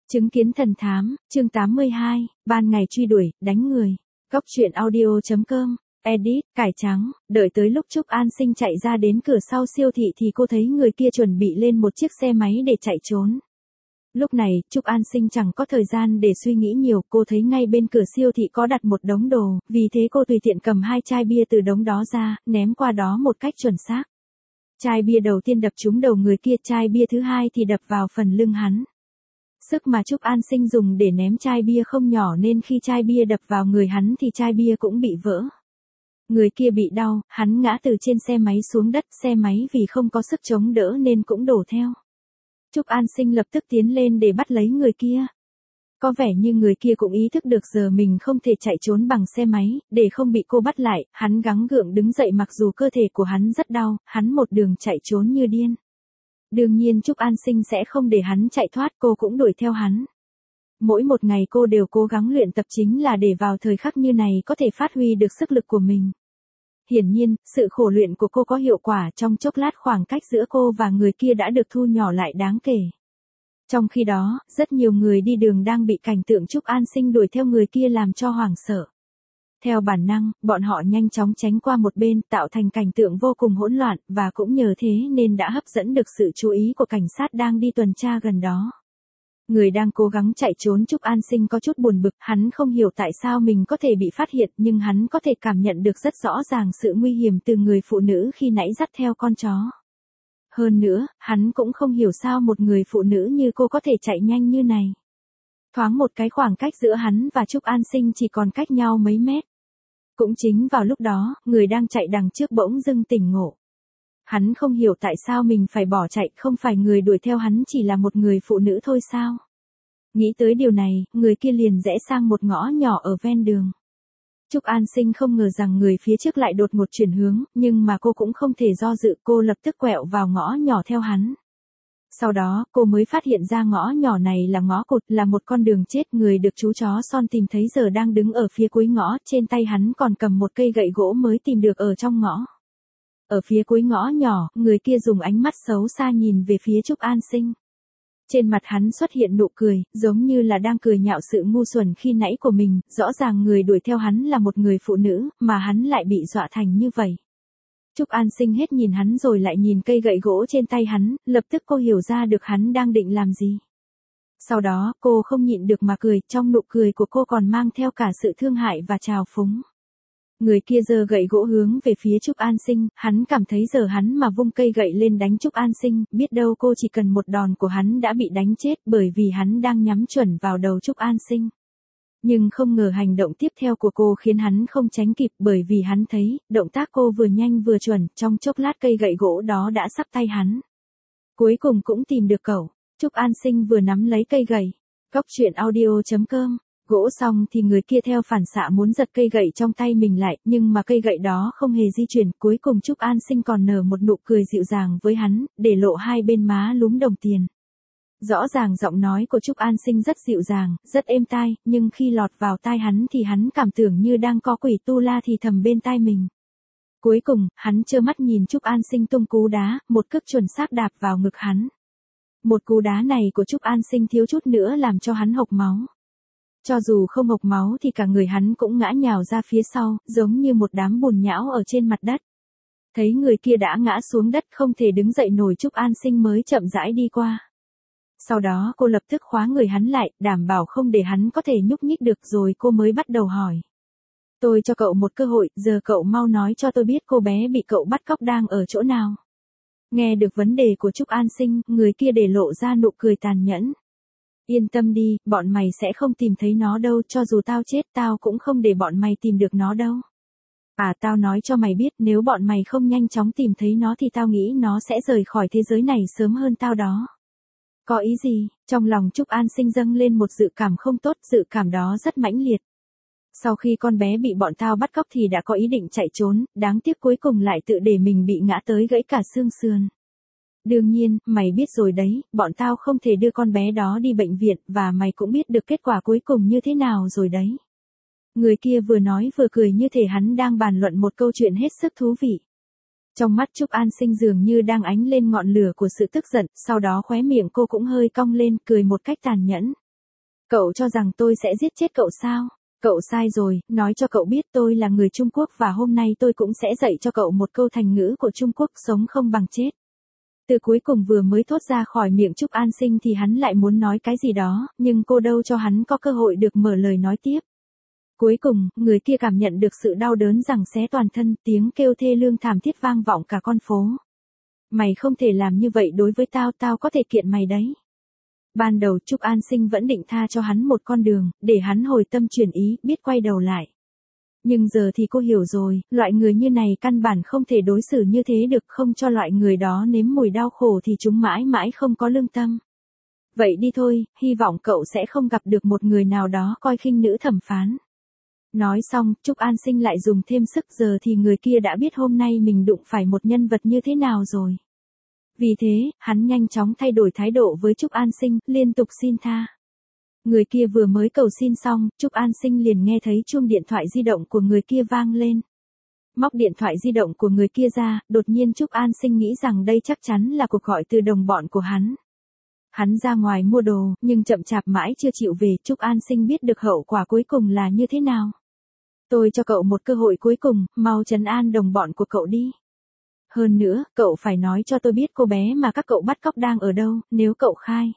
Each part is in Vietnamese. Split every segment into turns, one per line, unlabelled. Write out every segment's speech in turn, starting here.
Chứng kiến thần thám, chương 82, ban ngày truy đuổi, đánh người. Góc truyện audio.com, edit, cải trắng, đợi tới lúc Trúc An Sinh chạy ra đến cửa sau siêu thị thì cô thấy người kia chuẩn bị lên một chiếc xe máy để chạy trốn. Lúc này, Trúc An Sinh chẳng có thời gian để suy nghĩ nhiều, cô thấy ngay bên cửa siêu thị có đặt một đống đồ, vì thế cô tùy tiện cầm 2 chai bia từ đống đó ra, ném qua đó một cách chuẩn xác. Chai bia đầu tiên đập trúng đầu người kia, chai bia thứ hai thì đập vào phần lưng hắn. Sức mà Trúc An Sinh dùng để ném chai bia không nhỏ nên khi chai bia đập vào người hắn thì chai bia cũng bị vỡ. Người kia bị đau, hắn ngã từ trên xe máy xuống đất, xe máy vì không có sức chống đỡ nên cũng đổ theo. Trúc An Sinh lập tức tiến lên để bắt lấy người kia. Có vẻ như người kia cũng ý thức được giờ mình không thể chạy trốn bằng xe máy, để không bị cô bắt lại, hắn gắng gượng đứng dậy mặc dù cơ thể của hắn rất đau, hắn một đường chạy trốn như điên. Đương nhiên Trúc An Sinh sẽ không để hắn chạy thoát, cô cũng đuổi theo hắn. Mỗi một ngày cô đều cố gắng luyện tập chính là để vào thời khắc như này có thể phát huy được sức lực của mình. Hiển nhiên, sự khổ luyện của cô có hiệu quả, trong chốc lát khoảng cách giữa cô và người kia đã được thu nhỏ lại đáng kể. Trong khi đó, rất nhiều người đi đường đang bị cảnh tượng Trúc An Sinh đuổi theo người kia làm cho hoảng sợ. Theo bản năng, bọn họ nhanh chóng tránh qua một bên, tạo thành cảnh tượng vô cùng hỗn loạn, và cũng nhờ thế nên đã hấp dẫn được sự chú ý của cảnh sát đang đi tuần tra gần đó. Người đang cố gắng chạy trốn Trúc An Sinh có chút buồn bực, hắn không hiểu tại sao mình có thể bị phát hiện, nhưng hắn có thể cảm nhận được rất rõ ràng sự nguy hiểm từ người phụ nữ khi nãy dắt theo con chó. Hơn nữa, hắn cũng không hiểu sao một người phụ nữ như cô có thể chạy nhanh như này. Thoáng một cái khoảng cách giữa hắn và Trúc An Sinh chỉ còn cách nhau mấy mét. Cũng chính vào lúc đó, người đang chạy đằng trước bỗng dưng tỉnh ngộ. Hắn không hiểu tại sao mình phải bỏ chạy, không phải người đuổi theo hắn chỉ là một người phụ nữ thôi sao? Nghĩ tới điều này, người kia liền rẽ sang một ngõ nhỏ ở ven đường. Trúc An Sinh không ngờ rằng người phía trước lại đột ngột chuyển hướng, nhưng mà cô cũng không thể do dự, cô lập tức quẹo vào ngõ nhỏ theo hắn. Sau đó, cô mới phát hiện ra ngõ nhỏ này là ngõ cụt, là một con đường chết. Người được chú chó Son tìm thấy giờ đang đứng ở phía cuối ngõ, trên tay hắn còn cầm một cây gậy gỗ mới tìm được ở trong ngõ. Ở phía cuối ngõ nhỏ, người kia dùng ánh mắt xấu xa nhìn về phía Trúc An Sinh. Trên mặt hắn xuất hiện nụ cười, giống như là đang cười nhạo sự ngu xuẩn khi nãy của mình, rõ ràng người đuổi theo hắn là một người phụ nữ, mà hắn lại bị dọa thành như vậy. Trúc An Sinh hết nhìn hắn rồi lại nhìn cây gậy gỗ trên tay hắn, lập tức cô hiểu ra được hắn đang định làm gì. Sau đó, cô không nhịn được mà cười, trong nụ cười của cô còn mang theo cả sự thương hại và trào phúng. Người kia giơ gậy gỗ hướng về phía Trúc An Sinh, hắn cảm thấy giờ hắn mà vung cây gậy lên đánh Trúc An Sinh, biết đâu cô chỉ cần một đòn của hắn đã bị đánh chết bởi vì hắn đang nhắm chuẩn vào đầu Trúc An Sinh. Nhưng không ngờ hành động tiếp theo của cô khiến hắn không tránh kịp bởi vì hắn thấy, động tác cô vừa nhanh vừa chuẩn, trong chốc lát cây gậy gỗ đó đã sắp tay hắn. Cuối cùng cũng tìm được cậu, Trúc An Sinh vừa nắm lấy cây gậy. Góc truyện audio.com, gỗ xong thì người kia theo phản xạ muốn giật cây gậy trong tay mình lại, nhưng mà cây gậy đó không hề di chuyển, cuối cùng Trúc An Sinh còn nở một nụ cười dịu dàng với hắn, để lộ hai bên má lúm đồng tiền. Rõ ràng giọng nói của Trúc An Sinh rất dịu dàng, rất êm tai, nhưng khi lọt vào tai hắn thì hắn cảm tưởng như đang có quỷ tu la thì thầm bên tai mình. Cuối cùng, hắn trơ mắt nhìn Trúc An Sinh tung cú đá, một cước chuẩn xác đạp vào ngực hắn. Một cú đá này của Trúc An Sinh thiếu chút nữa làm cho hắn hộc máu. Cho dù không hộc máu thì cả người hắn cũng ngã nhào ra phía sau, giống như một đám bùn nhão ở trên mặt đất. Thấy người kia đã ngã xuống đất không thể đứng dậy nổi, Trúc An Sinh mới chậm rãi đi qua. Sau đó cô lập tức khóa người hắn lại, đảm bảo không để hắn có thể nhúc nhích được, rồi cô mới bắt đầu hỏi. Tôi cho cậu một cơ hội, giờ cậu mau nói cho tôi biết cô bé bị cậu bắt cóc đang ở chỗ nào. Nghe được vấn đề của Trúc An Sinh, người kia để lộ ra nụ cười tàn nhẫn. Yên tâm đi, bọn mày sẽ không tìm thấy nó đâu, cho dù tao chết tao cũng không để bọn mày tìm được nó đâu. À, tao nói cho mày biết, nếu bọn mày không nhanh chóng tìm thấy nó thì tao nghĩ nó sẽ rời khỏi thế giới này sớm hơn tao đó. Có ý gì? Trong lòng Trúc An Sinh dâng lên một dự cảm không tốt, dự cảm đó rất mãnh liệt. Sau khi con bé bị bọn tao bắt cóc thì đã có ý định chạy trốn, đáng tiếc cuối cùng lại tự để mình bị ngã tới gãy cả xương sườn. Đương nhiên, mày biết rồi đấy, bọn tao không thể đưa con bé đó đi bệnh viện, và mày cũng biết được kết quả cuối cùng như thế nào rồi đấy. Người kia vừa nói vừa cười như thể hắn đang bàn luận một câu chuyện hết sức thú vị. Trong mắt Trúc An Sinh dường như đang ánh lên ngọn lửa của sự tức giận, sau đó khóe miệng cô cũng hơi cong lên, cười một cách tàn nhẫn. Cậu cho rằng tôi sẽ giết chết cậu sao? Cậu sai rồi, nói cho cậu biết tôi là người Trung Quốc và hôm nay tôi cũng sẽ dạy cho cậu một câu thành ngữ của Trung Quốc sống không bằng chết. Từ cuối cùng vừa mới thốt ra khỏi miệng Trúc An Sinh thì hắn lại muốn nói cái gì đó, nhưng cô đâu cho hắn có cơ hội được mở lời nói tiếp. Cuối cùng, người kia cảm nhận được sự đau đớn giằng xé toàn thân, tiếng kêu thê lương thảm thiết vang vọng cả con phố. Mày không thể làm như vậy đối với tao, tao có thể kiện mày đấy. Ban đầu Trúc An Sinh vẫn định tha cho hắn một con đường, để hắn hồi tâm chuyển ý, biết quay đầu lại. Nhưng giờ thì cô hiểu rồi, loại người như này căn bản không thể đối xử như thế được, không cho loại người đó nếm mùi đau khổ thì chúng mãi mãi không có lương tâm. Vậy đi thôi, hy vọng cậu sẽ không gặp được một người nào đó coi khinh nữ thẩm phán. Nói xong, Trúc An Sinh lại dùng thêm sức, giờ thì người kia đã biết hôm nay mình đụng phải một nhân vật như thế nào rồi. Vì thế, hắn nhanh chóng thay đổi thái độ với Trúc An Sinh, liên tục xin tha. Người kia vừa mới cầu xin xong, Trúc An Sinh liền nghe thấy chuông điện thoại di động của người kia vang lên. Móc điện thoại di động của người kia ra, đột nhiên Trúc An Sinh nghĩ rằng đây chắc chắn là cuộc gọi từ đồng bọn của hắn. Hắn ra ngoài mua đồ, nhưng chậm chạp mãi chưa chịu về, Trúc An Sinh biết được hậu quả cuối cùng là như thế nào. Tôi cho cậu một cơ hội cuối cùng, mau trấn an đồng bọn của cậu đi. Hơn nữa, cậu phải nói cho tôi biết cô bé mà các cậu bắt cóc đang ở đâu, nếu cậu khai.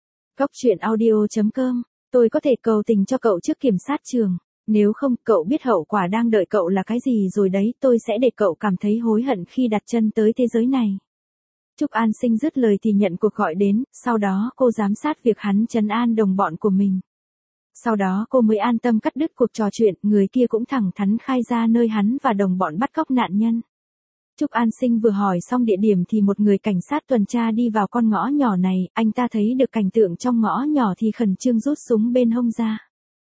Coctruyện.audio.com, tôi có thể cầu tình cho cậu trước kiểm sát trường. Nếu không, cậu biết hậu quả đang đợi cậu là cái gì rồi đấy, tôi sẽ để cậu cảm thấy hối hận khi đặt chân tới thế giới này. Trúc An Sinh dứt lời thì nhận cuộc gọi đến, sau đó cô giám sát việc hắn trấn an đồng bọn của mình. Sau đó cô mới an tâm cắt đứt cuộc trò chuyện, người kia cũng thẳng thắn khai ra nơi hắn và đồng bọn bắt cóc nạn nhân. Trúc An Sinh vừa hỏi xong địa điểm thì một người cảnh sát tuần tra đi vào con ngõ nhỏ này, anh ta thấy được cảnh tượng trong ngõ nhỏ thì khẩn trương rút súng bên hông ra.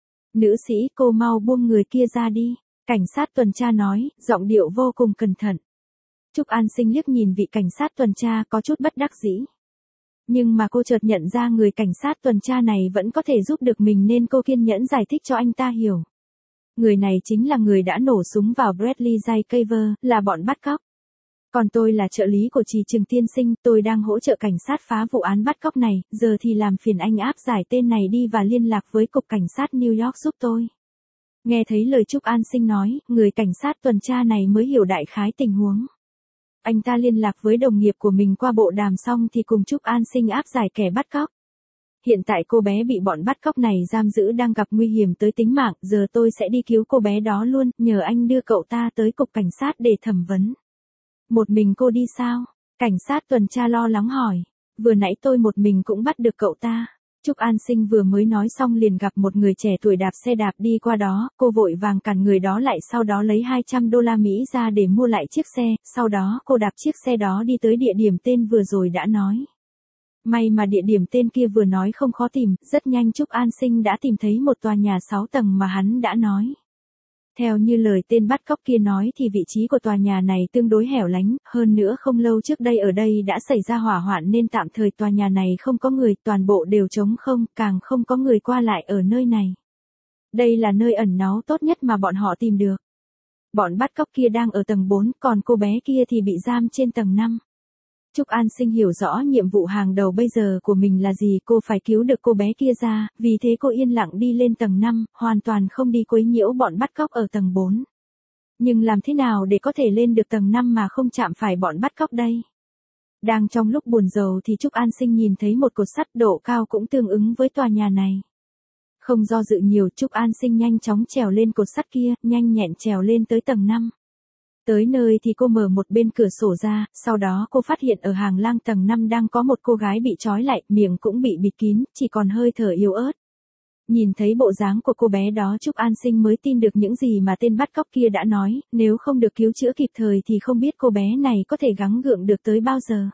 Nữ sĩ, cô mau buông người kia ra đi, cảnh sát tuần tra nói, giọng điệu vô cùng cẩn thận. Trúc An Sinh liếc nhìn vị cảnh sát tuần tra có chút bất đắc dĩ. Nhưng mà cô chợt nhận ra người cảnh sát tuần tra này vẫn có thể giúp được mình nên cô kiên nhẫn giải thích cho anh ta hiểu. Người này chính là người đã nổ súng vào Bradley J. là bọn bắt cóc. Còn tôi là trợ lý của Trì Trường tiên sinh, tôi đang hỗ trợ cảnh sát phá vụ án bắt cóc này, giờ thì làm phiền anh áp giải tên này đi và liên lạc với cục cảnh sát New York giúp tôi. Nghe thấy lời Trúc An Sinh nói, người cảnh sát tuần tra này mới hiểu đại khái tình huống. Anh ta liên lạc với đồng nghiệp của mình qua bộ đàm xong thì cùng Trúc An Sinh áp giải kẻ bắt cóc. Hiện tại cô bé bị bọn bắt cóc này giam giữ đang gặp nguy hiểm tới tính mạng, giờ tôi sẽ đi cứu cô bé đó luôn, nhờ anh đưa cậu ta tới cục cảnh sát để thẩm vấn. Một mình cô đi sao? Cảnh sát tuần tra lo lắng hỏi. Vừa nãy tôi một mình cũng bắt được cậu ta. Trúc An Sinh vừa mới nói xong liền gặp một người trẻ tuổi đạp xe đạp đi qua đó, cô vội vàng cản người đó lại, sau đó lấy 200 đô la Mỹ ra để mua lại chiếc xe, sau đó cô đạp chiếc xe đó đi tới địa điểm tên vừa rồi đã nói. May mà địa điểm tên kia vừa nói không khó tìm, rất nhanh Trúc An Sinh đã tìm thấy một tòa nhà 6 tầng mà hắn đã nói. Theo như lời tên bắt cóc kia nói thì vị trí của tòa nhà này tương đối hẻo lánh, hơn nữa không lâu trước đây ở đây đã xảy ra hỏa hoạn nên tạm thời tòa nhà này không có người, toàn bộ đều trống không, càng không có người qua lại ở nơi này. Đây là nơi ẩn náu tốt nhất mà bọn họ tìm được. Bọn bắt cóc kia đang ở tầng 4, còn cô bé kia thì bị giam trên tầng 5. Trúc An Sinh hiểu rõ nhiệm vụ hàng đầu bây giờ của mình là gì, cô phải cứu được cô bé kia ra, vì thế cô yên lặng đi lên tầng 5, hoàn toàn không đi quấy nhiễu bọn bắt cóc ở tầng 4. Nhưng làm thế nào để có thể lên được tầng 5 mà không chạm phải bọn bắt cóc đây? Đang trong lúc buồn rầu thì Trúc An Sinh nhìn thấy một cột sắt độ cao cũng tương ứng với tòa nhà này. Không do dự nhiều, Trúc An Sinh nhanh chóng trèo lên cột sắt kia, nhanh nhẹn trèo lên tới tầng 5. Tới nơi thì cô mở một bên cửa sổ ra, sau đó cô phát hiện ở hàng lang tầng 5 đang có một cô gái bị trói lại, miệng cũng bị bịt kín, chỉ còn hơi thở yếu ớt. Nhìn thấy bộ dáng của cô bé đó Trúc An Sinh mới tin được những gì mà tên bắt cóc kia đã nói, nếu không được cứu chữa kịp thời thì không biết cô bé này có thể gắng gượng được tới bao giờ.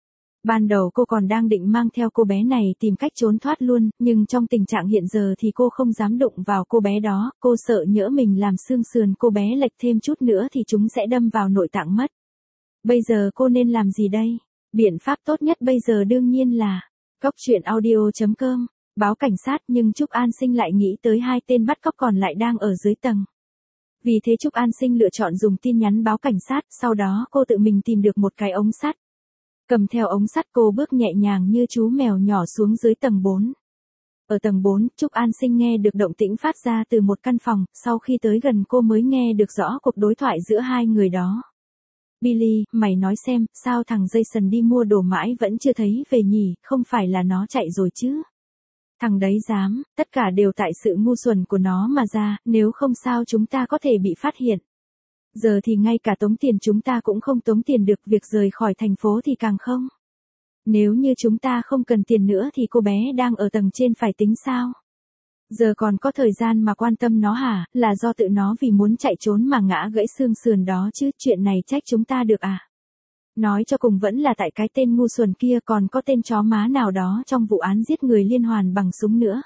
Ban đầu cô còn đang định mang theo cô bé này tìm cách trốn thoát luôn, nhưng trong tình trạng hiện giờ thì cô không dám đụng vào cô bé đó, cô sợ nhỡ mình làm xương sườn cô bé lệch thêm chút nữa thì chúng sẽ đâm vào nội tạng mất. Bây giờ cô nên làm gì đây? Biện pháp tốt nhất bây giờ đương nhiên là Coctruyện.audio.com, báo cảnh sát, nhưng Trúc An Sinh lại nghĩ tới hai tên bắt cóc còn lại đang ở dưới tầng. Vì thế Trúc An Sinh lựa chọn dùng tin nhắn báo cảnh sát, sau đó cô tự mình tìm được một cái ống sắt. Cầm theo ống sắt cô bước nhẹ nhàng như chú mèo nhỏ xuống dưới tầng 4. Ở tầng 4, Trúc An Sinh nghe được động tĩnh phát ra từ một căn phòng, sau khi tới gần cô mới nghe được rõ cuộc đối thoại giữa hai người đó. Billy, mày nói xem, sao thằng Jason đi mua đồ mãi vẫn chưa thấy về nhỉ, không phải là nó chạy rồi chứ? Thằng đấy dám, tất cả đều tại sự ngu xuẩn của nó mà ra, nếu không sao chúng ta có thể bị phát hiện. Giờ thì ngay cả tống tiền chúng ta cũng không tống tiền được, việc rời khỏi thành phố thì càng không. Nếu như chúng ta không cần tiền nữa thì cô bé đang ở tầng trên phải tính sao? Giờ còn có thời gian mà quan tâm nó hả, là do tự nó vì muốn chạy trốn mà ngã gãy xương sườn đó chứ, chuyện này trách chúng ta được à? Nói cho cùng vẫn là tại cái tên ngu xuẩn kia, còn có tên chó má nào đó trong vụ án giết người liên hoàn bằng súng nữa.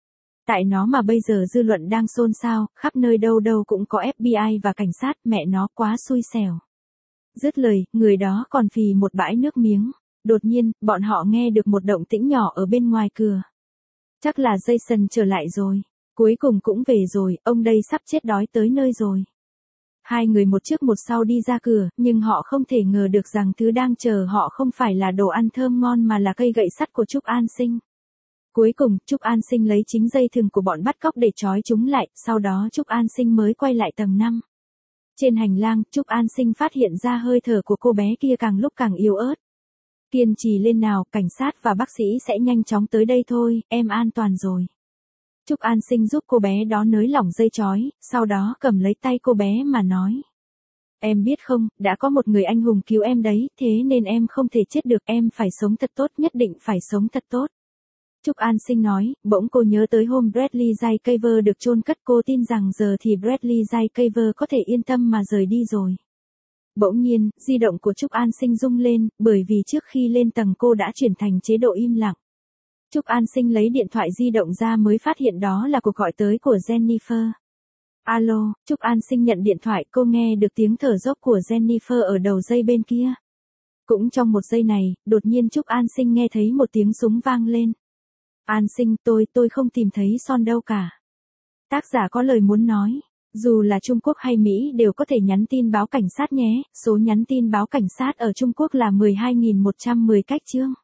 Tại nó mà bây giờ dư luận đang xôn xao, khắp nơi đâu đâu cũng có FBI và cảnh sát, mẹ nó quá xui xẻo. Dứt lời, người đó còn phì một bãi nước miếng. Đột nhiên, bọn họ nghe được một động tĩnh nhỏ ở bên ngoài cửa. Chắc là Jason trở lại rồi. Cuối cùng cũng về rồi, ông đây sắp chết đói tới nơi rồi. Hai người một trước một sau đi ra cửa, nhưng họ không thể ngờ được rằng thứ đang chờ họ không phải là đồ ăn thơm ngon mà là cây gậy sắt của Trúc An Sinh. Cuối cùng, Trúc An Sinh lấy chính dây thừng của bọn bắt cóc để trói chúng lại, sau đó Trúc An Sinh mới quay lại tầng 5. Trên hành lang, Trúc An Sinh phát hiện ra hơi thở của cô bé kia càng lúc càng yếu ớt. Kiên trì lên nào, cảnh sát và bác sĩ sẽ nhanh chóng tới đây thôi, em an toàn rồi. Trúc An Sinh giúp cô bé đó nới lỏng dây trói, sau đó cầm lấy tay cô bé mà nói. Em biết không, đã có một người anh hùng cứu em đấy, thế nên em không thể chết được, em phải sống thật tốt, nhất định phải sống thật tốt. Trúc An Sinh nói, bỗng cô nhớ tới hôm Bradley J. được chôn cất, cô tin rằng giờ thì Bradley J. có thể yên tâm mà rời đi rồi. Bỗng nhiên, di động của Trúc An Sinh rung lên, bởi vì trước khi lên tầng cô đã chuyển thành chế độ im lặng. Trúc An Sinh lấy điện thoại di động ra mới phát hiện đó là cuộc gọi tới của Jennifer. Alo, Trúc An Sinh nhận điện thoại, cô nghe được tiếng thở dốc của Jennifer ở đầu dây bên kia. Cũng trong một giây này, đột nhiên Trúc An Sinh nghe thấy một tiếng súng vang lên. An Sinh, tôi không tìm thấy Son đâu cả. Tác giả có lời muốn nói. Dù là Trung Quốc hay Mỹ đều có thể nhắn tin báo cảnh sát nhé, số nhắn tin báo cảnh sát ở Trung Quốc là 12.110 cách chương.